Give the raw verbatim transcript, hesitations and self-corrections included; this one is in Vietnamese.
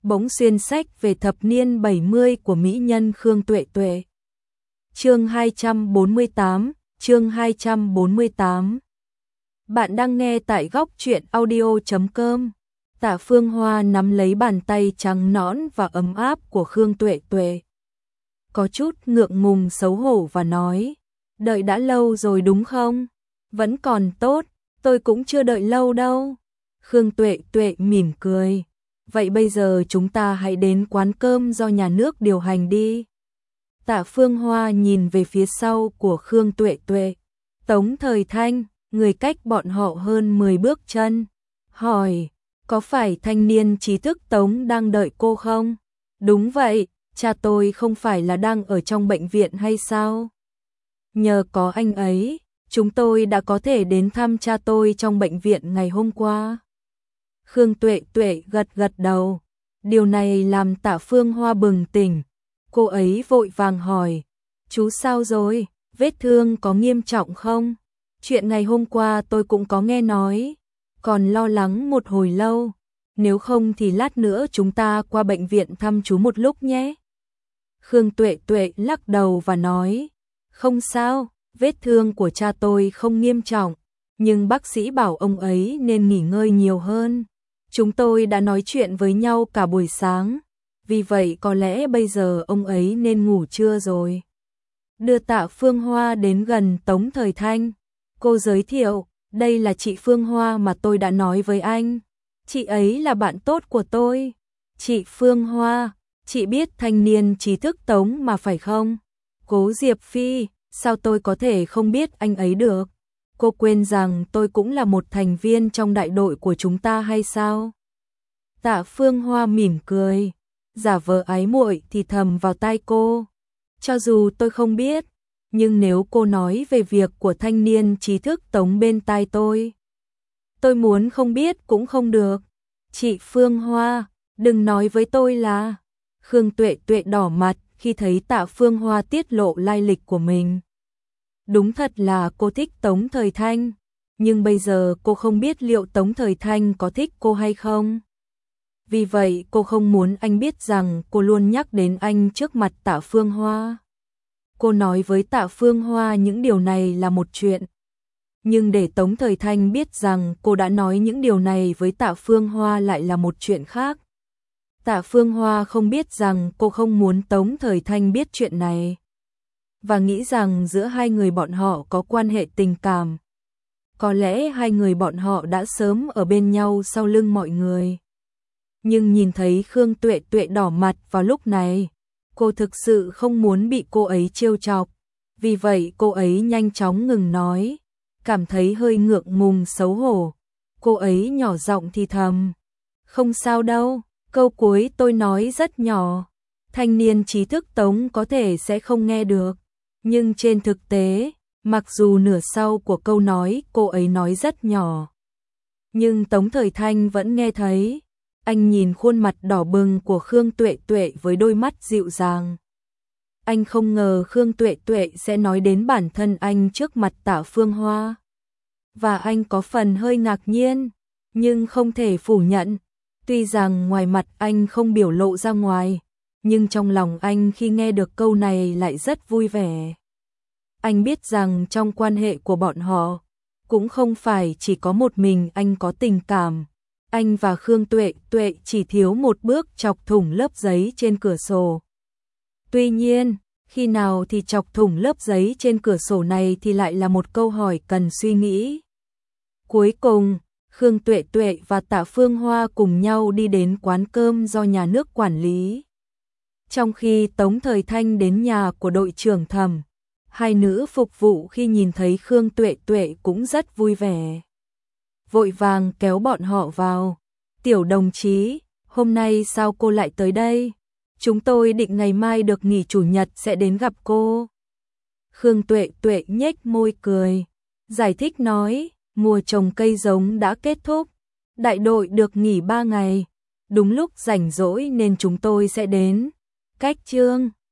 bỗng xuyên sách về thập niên bảy mươi của mỹ nhân Khương Tuệ Tuệ. Chương hai trăm bốn mươi tám, chương hai trăm bốn mươi tám. Bạn đang nghe tại góc truyện audio chấm com. Tạ Phương Hoa nắm lấy bàn tay trắng nõn và ấm áp của Khương Tuệ Tuệ. Có chút ngượng ngùng xấu hổ và nói, đợi đã lâu rồi đúng không? Vẫn còn tốt, tôi cũng chưa đợi lâu đâu. Khương Tuệ Tuệ mỉm cười. Vậy bây giờ chúng ta hãy đến quán cơm do nhà nước điều hành đi. Tạ Phương Hoa nhìn về phía sau của Khương Tuệ Tuệ. Tống Thời Thanh, người cách bọn họ hơn mười bước chân, hỏi, có phải thanh niên trí thức Tống đang đợi cô không? Đúng vậy, cha tôi không phải là đang ở trong bệnh viện hay sao? Nhờ có anh ấy, chúng tôi đã có thể đến thăm cha tôi trong bệnh viện ngày hôm qua. Khương Tuệ Tuệ gật gật đầu. Điều này làm Tạ Phương Hoa bừng tỉnh. Cô ấy vội vàng hỏi, chú sao rồi, vết thương có nghiêm trọng không? Chuyện ngày hôm qua tôi cũng có nghe nói, còn lo lắng một hồi lâu. Nếu không thì lát nữa chúng ta qua bệnh viện thăm chú một lúc nhé. Khương Tuệ Tuệ lắc đầu và nói, không sao, vết thương của cha tôi không nghiêm trọng, nhưng bác sĩ bảo ông ấy nên nghỉ ngơi nhiều hơn. Chúng tôi đã nói chuyện với nhau cả buổi sáng, vì vậy có lẽ bây giờ ông ấy nên ngủ trưa rồi. Đưa Tạ Phương Hoa đến gần Tống Thời Thanh, cô giới thiệu, đây là chị Phương Hoa mà tôi đã nói với anh. Chị ấy là bạn tốt của tôi. Chị Phương Hoa, chị biết thanh niên trí thức Tống mà phải không? Cố Diệp Phi, sao tôi có thể không biết anh ấy được? Cô quên rằng tôi cũng là một thành viên trong đại đội của chúng ta hay sao? Tạ Phương Hoa mỉm cười, giả vờ ái muội thì thầm vào tai cô. Cho dù tôi không biết, nhưng nếu cô nói về việc của thanh niên trí thức Tống bên tai tôi, tôi muốn không biết cũng không được. Chị Phương Hoa, đừng nói với tôi là... Khương Tuệ Tuệ đỏ mặt khi thấy Tạ Phương Hoa tiết lộ lai lịch của mình. Đúng thật là cô thích Tống Thời Thanh, nhưng bây giờ cô không biết liệu Tống Thời Thanh có thích cô hay không. Vì vậy cô không muốn anh biết rằng cô luôn nhắc đến anh trước mặt Tạ Phương Hoa. Cô nói với Tạ Phương Hoa những điều này là một chuyện, nhưng để Tống Thời Thanh biết rằng cô đã nói những điều này với Tạ Phương Hoa lại là một chuyện khác. Tạ Phương Hoa không biết rằng cô không muốn Tống Thời Thanh biết chuyện này, và nghĩ rằng giữa hai người bọn họ có quan hệ tình cảm. Có lẽ hai người bọn họ đã sớm ở bên nhau sau lưng mọi người. Nhưng nhìn thấy Khương Tuệ Tuệ đỏ mặt vào lúc này, cô thực sự không muốn bị cô ấy trêu chọc. Vì vậy cô ấy nhanh chóng ngừng nói, cảm thấy hơi ngượng ngùng xấu hổ. Cô ấy nhỏ giọng thì thầm, không sao đâu, câu cuối tôi nói rất nhỏ. Thanh niên trí thức Tống có thể sẽ không nghe được, nhưng trên thực tế, mặc dù nửa sau của câu nói cô ấy nói rất nhỏ, nhưng Tống Thời Thanh vẫn nghe thấy. Anh nhìn khuôn mặt đỏ bừng của Khương Tuệ Tuệ với đôi mắt dịu dàng. Anh không ngờ Khương Tuệ Tuệ sẽ nói đến bản thân anh trước mặt Tạ Phương Hoa. Và anh có phần hơi ngạc nhiên, nhưng không thể phủ nhận. Tuy rằng ngoài mặt anh không biểu lộ ra ngoài, nhưng trong lòng anh khi nghe được câu này lại rất vui vẻ. Anh biết rằng trong quan hệ của bọn họ, cũng không phải chỉ có một mình anh có tình cảm. Anh và Khương Tuệ Tuệ chỉ thiếu một bước chọc thủng lớp giấy trên cửa sổ. Tuy nhiên, khi nào thì chọc thủng lớp giấy trên cửa sổ này thì lại là một câu hỏi cần suy nghĩ. Cuối cùng, Khương Tuệ Tuệ và Tạ Phương Hoa cùng nhau đi đến quán cơm do nhà nước quản lý. Trong khi Tống Thời Thanh đến nhà của đội trưởng Thẩm, hai nữ phục vụ khi nhìn thấy Khương Tuệ Tuệ cũng rất vui vẻ. Vội vàng kéo bọn họ vào. Tiểu đồng chí, hôm nay sao cô lại tới đây? Chúng tôi định ngày mai được nghỉ chủ nhật sẽ đến gặp cô. Khương Tuệ Tuệ nhếch môi cười, giải thích nói, mùa trồng cây giống đã kết thúc, đại đội được nghỉ ba ngày, đúng lúc rảnh rỗi nên chúng tôi sẽ đến. Cách chương